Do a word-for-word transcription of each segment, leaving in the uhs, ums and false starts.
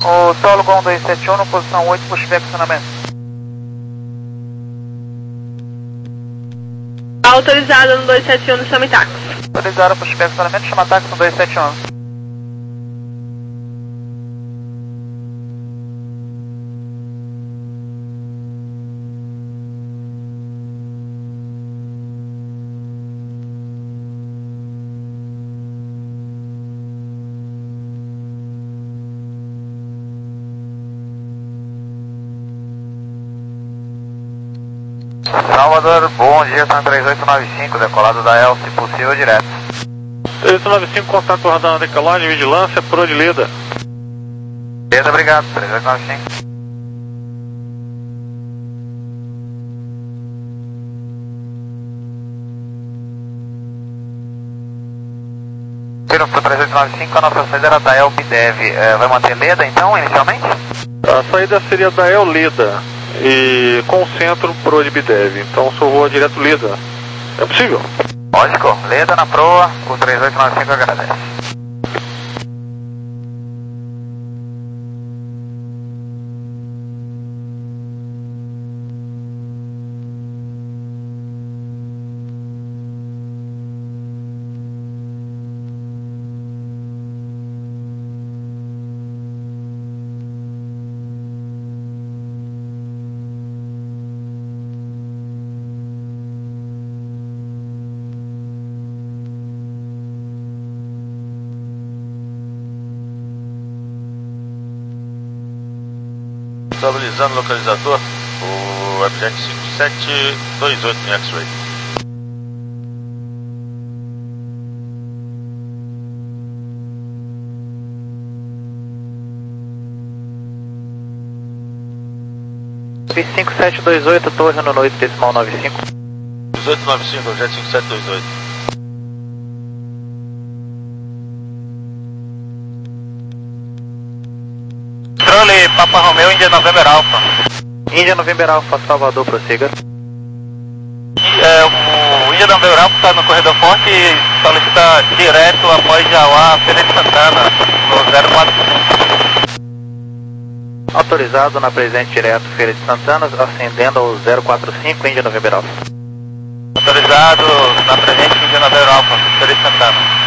O solo Gol dois sete um, posição oito, pushback acionamento. Autorizado no dois sete um no chama táxi. Autorizado pushback acionamento, chama táxi no dois sete um. Salvador, bom dia, São três oito nove cinco, decolado da El, se possível, direto. três oito nove cinco, contato radar na decolagem, vigilância, por de Leda. Leda, obrigado, três oito nove cinco. Tiro para três oito nove cinco, a nossa saída era da El Bidev, é, vai manter Leda então, inicialmente? A saída seria da El Leda. E com o centro pro de Bidev, então só voa direto Leda. É possível? Lógico, Leda na proa, o três oito nove cinco agradece. Estabilizando o localizador, o Webjet cinco sete dois oito em X-Ray. cinco sete dois oito, torre no noite decimal nove cinco. dezoito nove cinco, Webjet cinco sete dois oito. Controle Papa Romeo, Índia November Alpha. Índia November Alpha, Salvador, prossiga. É, o Índia November Alpha está no corredor forte e solicita direto após Jauá, Feira de Santana, no zero quatro cinco. Autorizado na presente direto, Feira de Santana, ascendendo ao zero quatro cinco, Índia November Alpha. Autorizado na presente Índia November Alpha, Feira de Santana.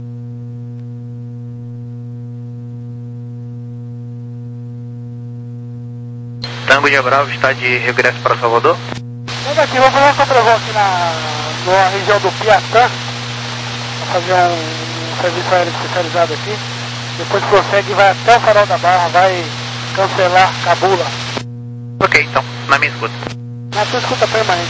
Tango de Bravo está de regresso para Salvador. Vamos aqui, vou fazer uma contravão aqui na, na região do Piatã. Vou fazer um, um serviço aéreo especializado aqui. Depois prossegue e vai até o Farol da Barra, vai cancelar Cabula. Ok, então, na minha escuta. Na sua escuta permanente.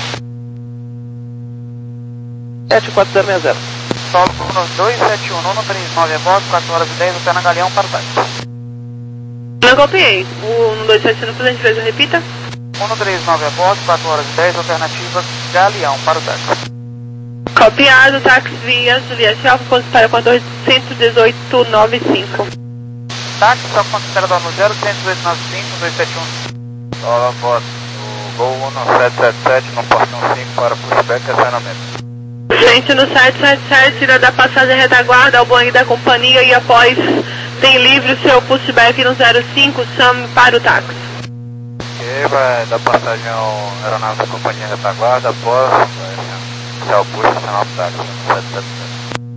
sete quatro zero seis zero. Solo no dois sete um, no três nove a bordo, quatro horas e dez, até na Galeão para o táxi. Não copiei. O um dois sete um, por gentileza, repita. um três nove a bordo, quatro horas e dez, alternativa Galeão para o táxi. Copiado, táxi via Juliette Alfa, ponto para quatorze dezoito nove cinco. Táxi, só considerador no zero um oito nove cinco, dois sete um. Solo após o Gol um sete sete sete, no portão cinco para pushback e acionamento. Gente, no sete sete sete, tira da passagem retaguarda ao Boeing da companhia e após tem livre o seu pushback no zero cinco, chame para o táxi. Ok, vai dar passagem ao aeronave da companhia retaguarda após iniciar o push e acionar o táxi no sete sete sete.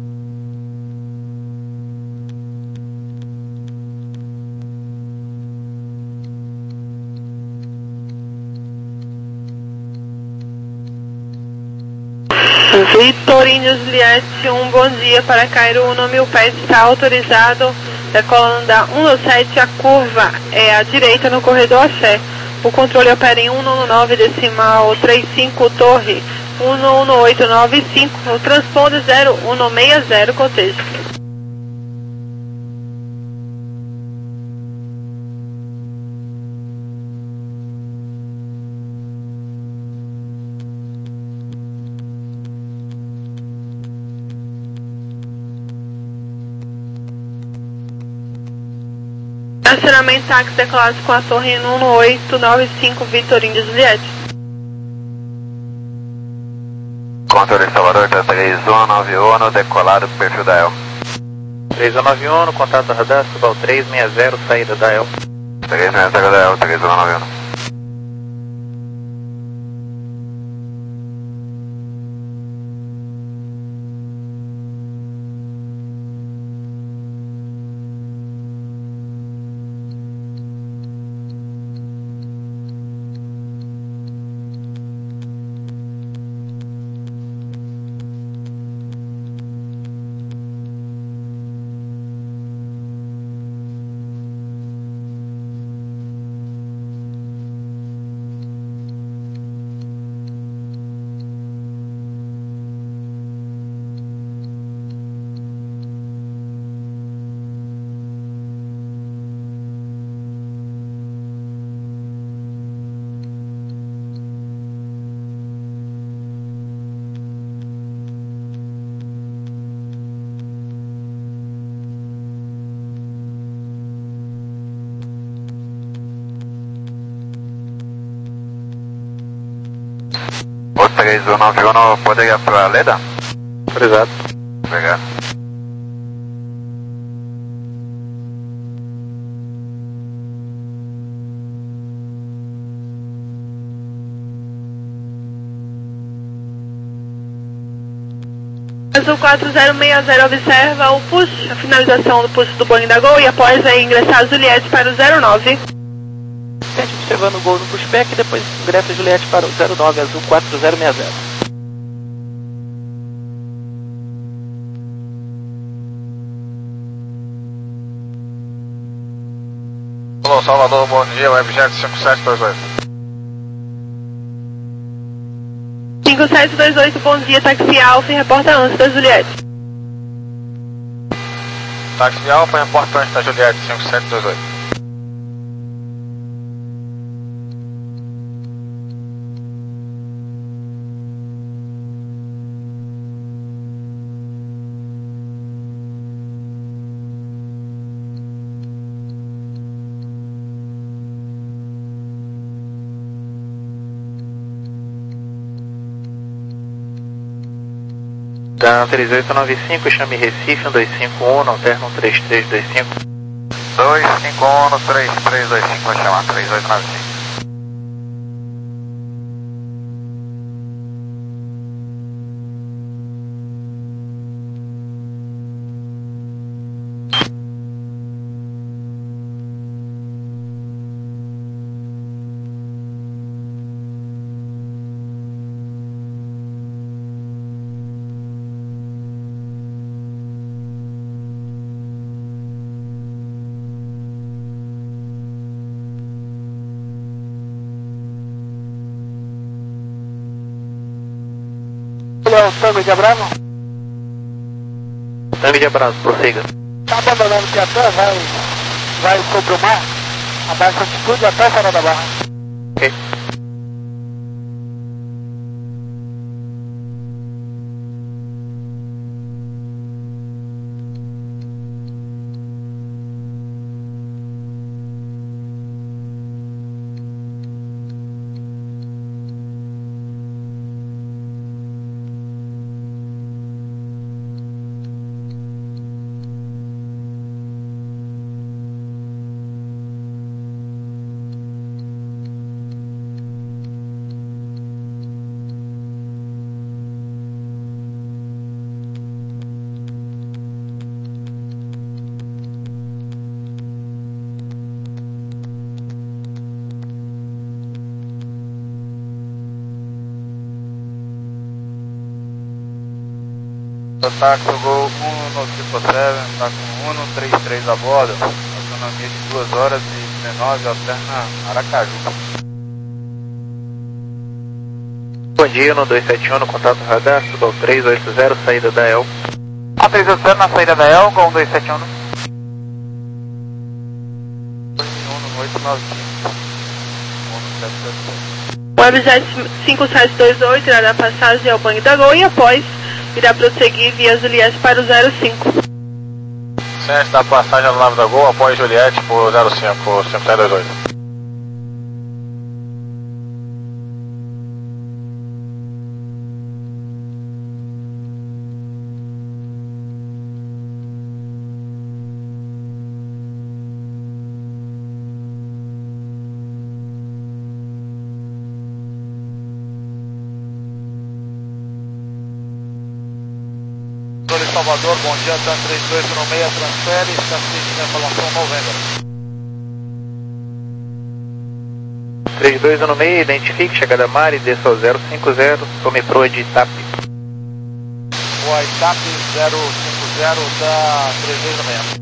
Vitorino Juliette, um bom dia para Cairo, o nome o pé está autorizado, decolando da um sete, a curva é à direita no corredor Axé. O controle opera em um nove decimal trinta e cinco, torre um um oito nove cinco, o transponder zero um seis zero, cotejo. Acionamento táxi decolado com a torre um oito nove cinco, Vitorino de Juliette. Controle Salvador, três um nove um, decolado do perfil da El. três um nove um, contato radar, Subal três seis zero, saída da El. três seis zero da El, três um nove um. O três um nove um poderia para Leda? Autorizado. Obrigado. Azul quatro zero seis zero observa o push, a finalização do push do Boeing da Gol e após aí ingressar a Juliette para o zero nove. Observando o gol no pushback e depois ingressa a Juliette para o zero nove, Azul quatro zero seis zero. Alô, Salvador, bom dia, Webjet cinco sete dois oito. cinco sete dois oito, bom dia, táxi Alfa e reporta antes da Juliette. Táxi Alfa, reporta antes da Juliette cinco sete dois oito. Da três oito nove cinco, chame Recife um dois cinco um, alterna um três três dois cinco. dois cinco um, três três dois cinco, vou chamar três oito nove cinco. Ele é o Tango de Abramo? Tango de abraço, prossiga. Tá abandonando o Piatã, vai, vai sobre o mar, abaixa a altitude até o Farol da Barra. Ok. O táxi Gol um no Triple Seven, está com um no três três a bordo, autonomia de duas horas e dezenove, alterna Aracaju. Bom dia, no dois sete um, no contato radar, Subal três oito zero, saída da El. A três oito zero na saída da El, Gol dois sete um. oito nove cinco. Webjet cinco sete dois oito irá dar passagem ao Boeing da Gol e após irá prosseguir via Juliette para o zero cinco. Ciente da passagem da nave da Gol, após Juliette por zero cinco, cinco sete dois oito. Controle Salvador, bom dia, TAM três dois um seis, transfere, está assistindo a informação November. três dois um seis, identifique, chegada Mari, desça ao zero cinco zero, tome proa de Itap. Boa, Itap zero cinco zero da três dois um seis.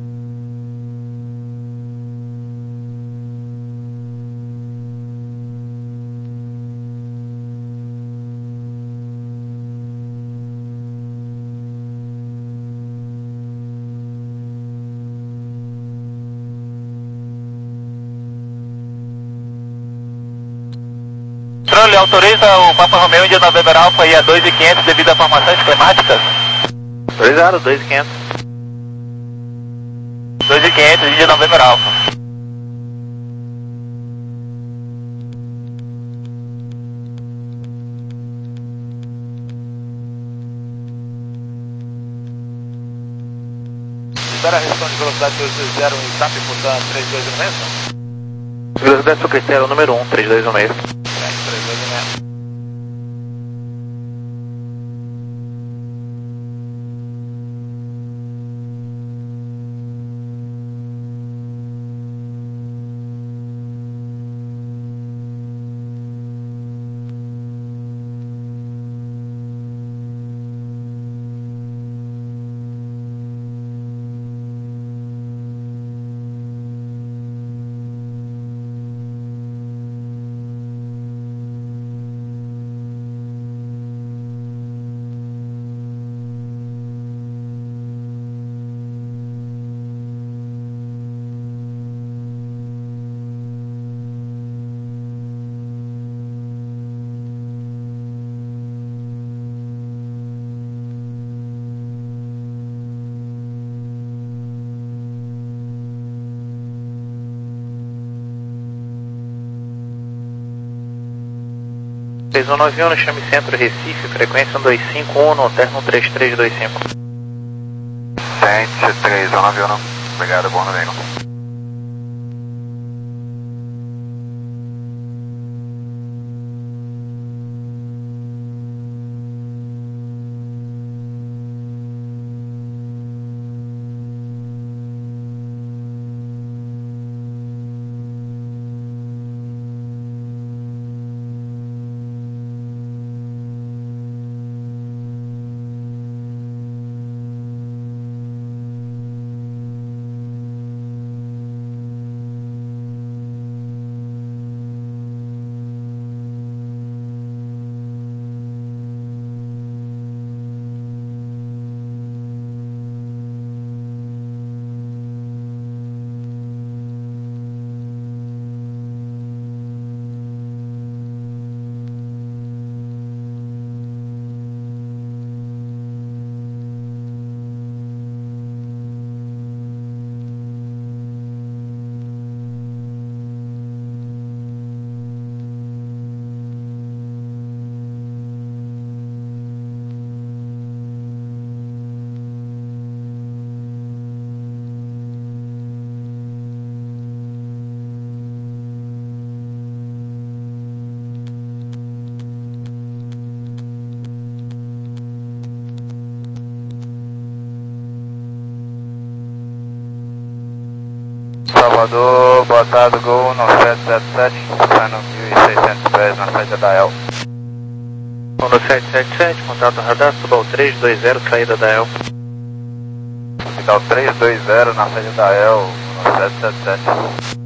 Controle, autoriza o Papa Romeo India November Alpha aí a dois mil e quinhentos devido a formações climáticas? Autorizado, dois mil e quinhentos. dois mil e quinhentos, India November Alpha. Espera a restrição de velocidade dois dois zero em Itap por TAM três dois um seis? Velocidade seu critério número um, três dois um seis. três dois um seis. três um nove um, chame Centro Recife, frequência um dois cinco um, terno três três dois cinco. Sente três um nove um, obrigado, bom domingo. Salvador, boa tarde, Gol nove sete sete sete, saindo mil e seiscentos pés na saída da E L. um sete sete sete, contato radar, suba ao três dois zero, saída da E L. Hospital três dois zero na saída da E L, nove sete sete sete.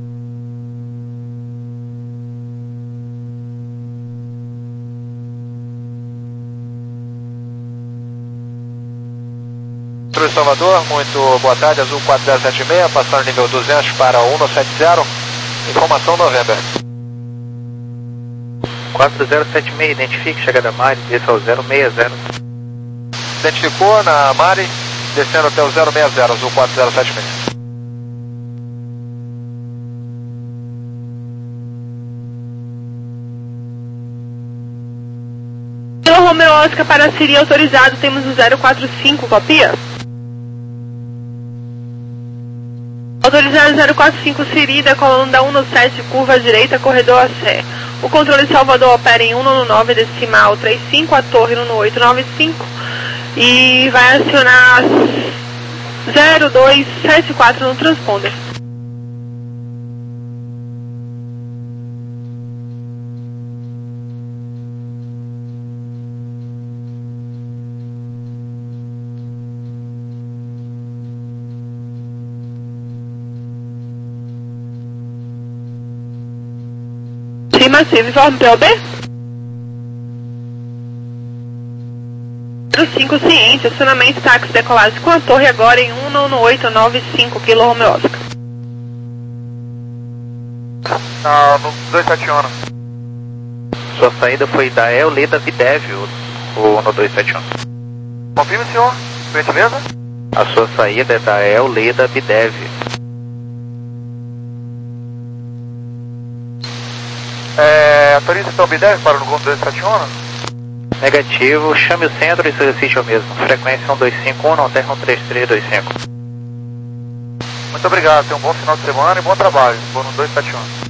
Salvador, muito boa tarde, Azul quatro zero sete seis, passando nível duzentos para um sete zero, informação November. quatro zero sete seis, identifique, chegada Mari, desça ao zero seis zero. Identificou na Mari, descendo até o zero seis zero, Azul quatro zero sete seis. Pelo Romeo Oscar para Siri autorizado, temos o zero quatro cinco, copia? Autorizado zero quatro cinco Siri, decolando da um sete, curva direita, corredor a Sé. O controle Salvador opera em um nove decimal três cinco, a torre no oito nove cinco. e vai acionar zero dois sete quatro no transponder. Sim, massivo, informe P O B? cinco ciente, acionamento táxi decolagem com a torre agora em um nove oito nove cinco Kilo Romeo Oscar. Não, no dois sete um. Sua saída foi da Eoleda Videv, ou no dois sete um. Confirme, senhor, por gentileza. A sua saída é da Eoleda Videv. É, autoriza então o B dez para o Gol dois sete um? Negativo, chame o centro e solicite o mesmo. Frequência um dois cinco um, não terra um três três dois cinco. Muito obrigado, tenha um bom final de semana e bom trabalho. Vou no dois sete um.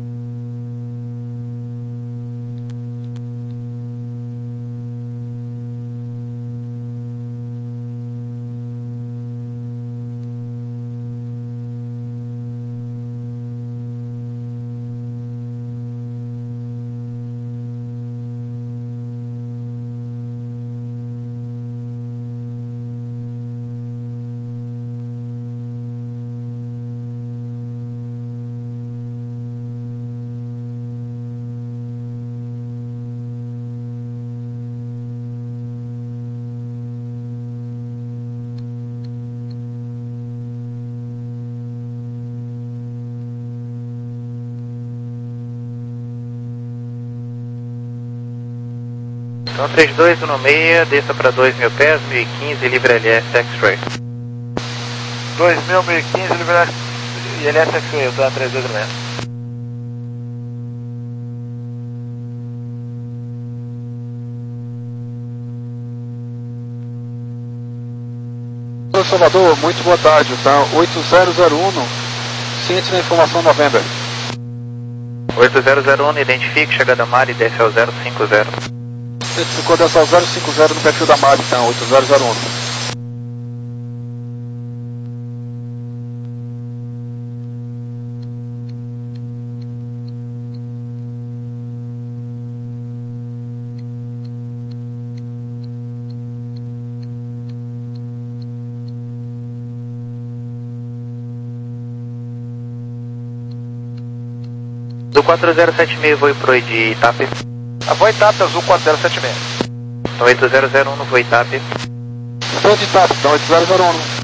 Então três dois um seis, desça para dois mil pés, mil e quinze, livre L S X-Ray. dois mil, mil e quinze, livre e L S X-Ray, eu tô na três dois um seis. Salvador, muito boa tarde, tá? oito zero zero um, ciente da informação November. oito zero zero um, identifique, chegada a mar e desce ao zero cinco zero. Ficou dessa ao zero cinco zero no perfil da Mari, então, oito zero zero um. Do quatro zero sete seis, voo pro de Itape. A Voa Itape, azul quatro zero sete seis. Então oito zero zero um no voo Itape. Estou de Itape, então oito zero zero um.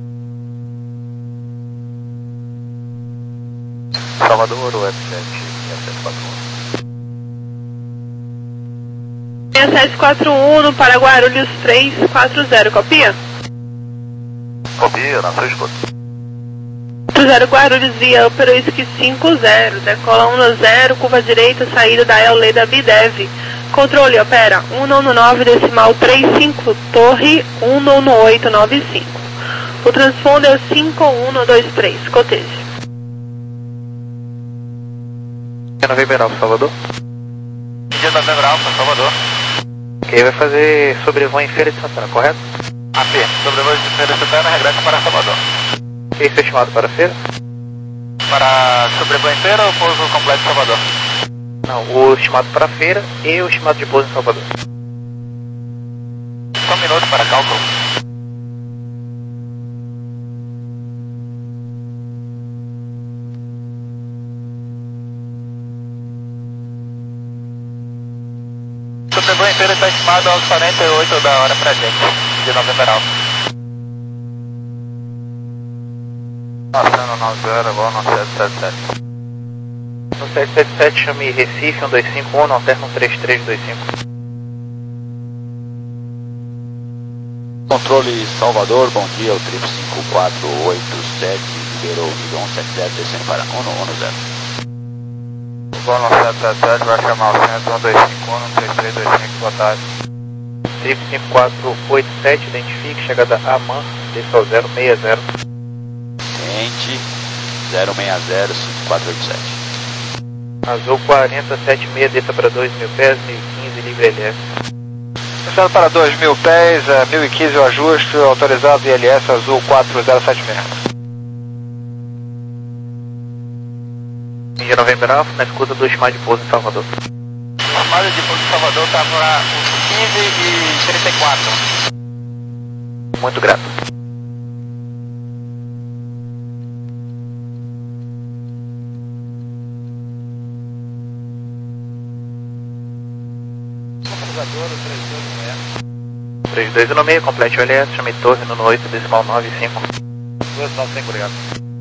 Salvador, o F sete sete quatro um. sete quatro um para Guarulhos três quatro zero, copia? Copia, na sua escuta. quatro zero Guarulhos via Upper Whisky cinco zero, decola um zero, curva direita, saída da Eoleda Bidev. Controle, opera um nove nove decimal trinta e cinco, torre um nove oito nove cinco. O transponder é cinco um dois três, coteja. November Alfa, Salvador. Dia November Alfa, Salvador. Ok, vai fazer sobrevoo em Feira de Santana, correto? A P, sobrevoo de Feira de Santana, regressa para Salvador. Ok, seu estimado para a feira? Para sobrevoo em Feira ou pouso completo em Salvador? Não, o estimado para a feira e o estimado de pouso em Salvador. Só um minuto para cálculo. Sobrevoo em Feira está estimado aos quarenta e oito da hora para gente, de November Alfa. Passando nove zero, vou no sete sete sete. No sete sete sete, chame Recife um dois cinco um, alterna um três três dois cinco. Controle Salvador, bom dia, o trip cinco quatro oito sete, liberou o nível um sete zero, descendo para um um zero. Vou no sete sete sete, vai chamar o centro um dois cinco um, três três dois cinco, boa tarde. Trip cinco quatro oito sete, identifique, chegada a Man, desça ao zero seis zero. Ciente, zero seis zero cinco quatro oito sete. Azul quarenta sete seis, desça para dois mil pés, mil e quinze, livre L S. Descendo para dois mil pés, é, mil e quinze o ajuste, autorizado I L S Azul quatro zero sete seis. Índia November Alfa, na escuta do estimado de pouso em Salvador. A chamada de pouso em Salvador estava quinze e trinta e quatro. Muito grato. três dois no meio, complete o L S, chame torre no oito decimal nove cinco. dois nove cinco, obrigado.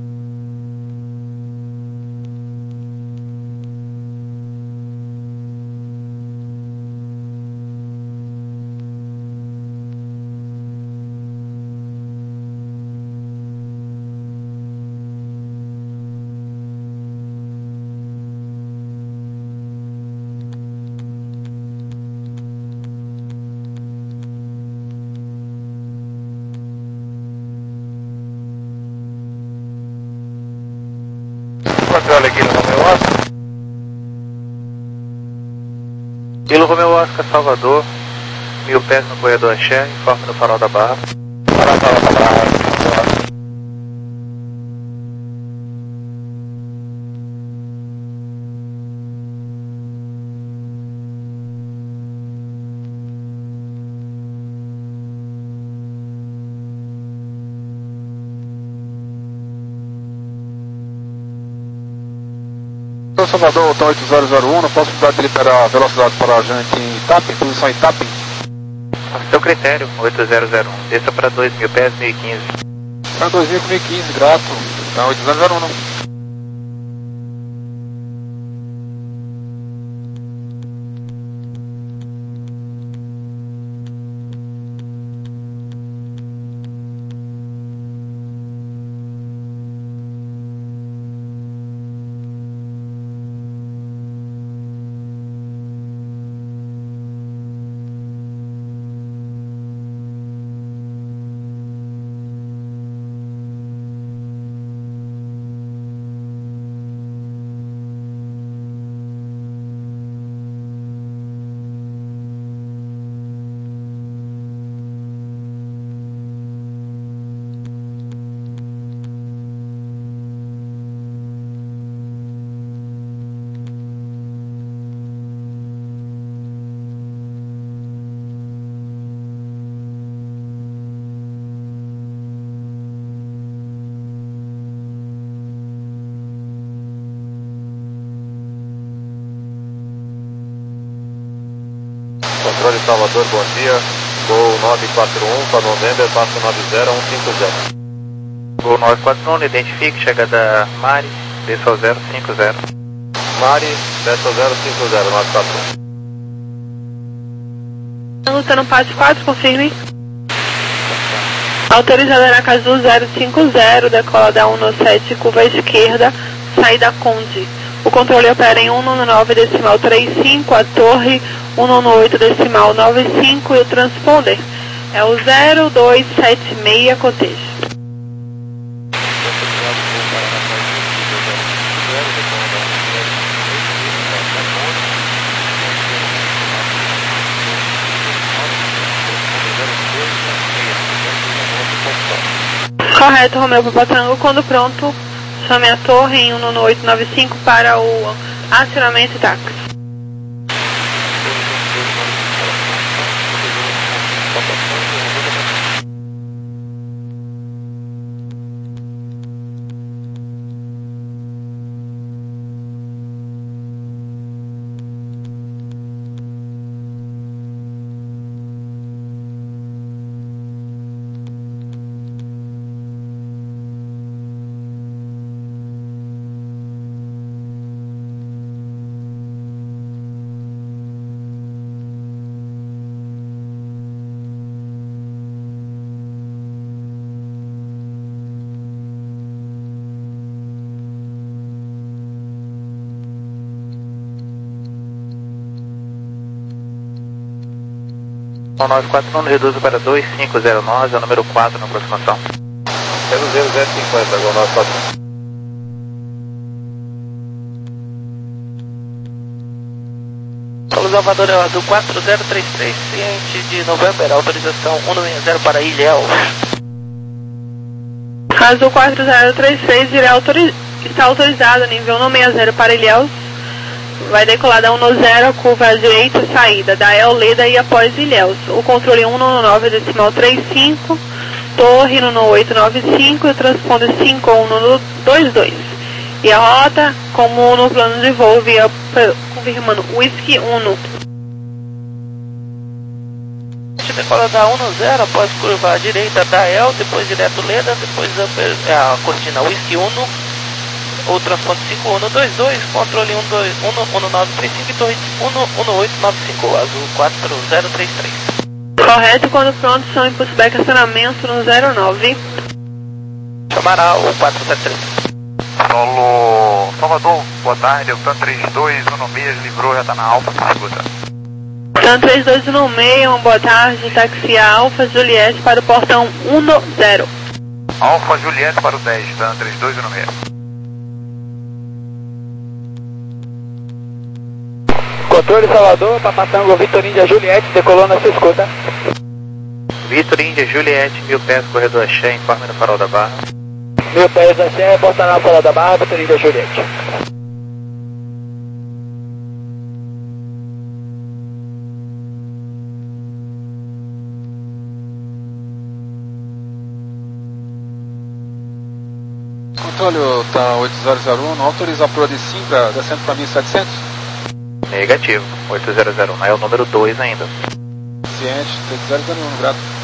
Controle aqui no Romeu Oscar. Kilo Romeu Oscar, Salvador, mil pés no corredor Axé, informe no farol da Barra. Farol da Barra. Salvador, Hotel oito zero zero um, não posso precisar de liberar a velocidade para a gente em Itapem, posição em Itapem? A seu critério, oito zero zero um, desça para dois mil pés, mil e quinze. Para dois mil e quinze, grato. Então oito zero zero um não. Controle Salvador, bom dia. Gol nove quatro um para November, passo nove zero um cinco zero. Gol nove quatro um, identifique, chegada Mari, desça ao zero cinco zero. Mari, Delta zero cinco zero, nove quatro um. Luta no Pátio quatro, confirme. Autorizada Aracaju zero cinco zero, decola da cento e sete, curva esquerda, saída Conde. O controle opera em cento e nove decimal trinta e cinco, a torre cento e oito decimal noventa e cinco e o transponder é o zero dois sete seis, cotejo. Correto, Romeu Papatango, quando pronto, chame a torre em cento e oito noventa e cinco para o acionamento e táxi. nove quatro um, reduz para dois cinco zero nove, é o número quatro na aproximação. zero zero zero cinquenta, agora nove quatro um. Paulo Salvador é o azul quatro zero três três, ciente de November, autorização cento e sessenta para Ilhéus. Azul quatro zero três três irá autori está autorizado, nível cento e sessenta para Ilhéus. Vai decolar da cento e zero, curva à direita, saída da Eoleda e após Ilhéus. O controle cento e nove decimal trinta e cinco, torre cento e oito noventa e cinco e o transponder cinco um cento e vinte e dois. E a rota, como no plano de voo, via confirmando Whisky um. Decola da cento e zero, após curva à direita da El, depois direto Leda, depois a, a cortina Whisky um. O transponder cinco um dois dois, controle cento e nove trinta e cinco e torre cento e oito noventa e cinco, azul quatro zero três três. Correto, quando pronto, são impulso back acionamento no zero nove. Chamará o quatro zero três. Solo Salvador, boa tarde, o TAN trinta e dois, um seis, livrou, já está na Alfa, se escuta. TAN trinta e dois, um seis, uma boa tarde, táxi Alfa Juliette para o portão dez. Alfa Juliette para o dez, TAN trinta e dois, um seis. Controle Salvador, Papatango, Vitor Índia Juliette, decolou na sua escuta. Vitor Índia Juliette, mil pés, corredor Axé, informe no farol da Barra. Mil pés Axé, porta na farol da Barra, Vitor Índia Juliette. Controle, tá oito zero zero um, autoriza a proa de Simbra, descendo para mil e setecentos. Negativo, oito zero zero um, é o número dois ainda. Ciente, oito zero zero um, grato.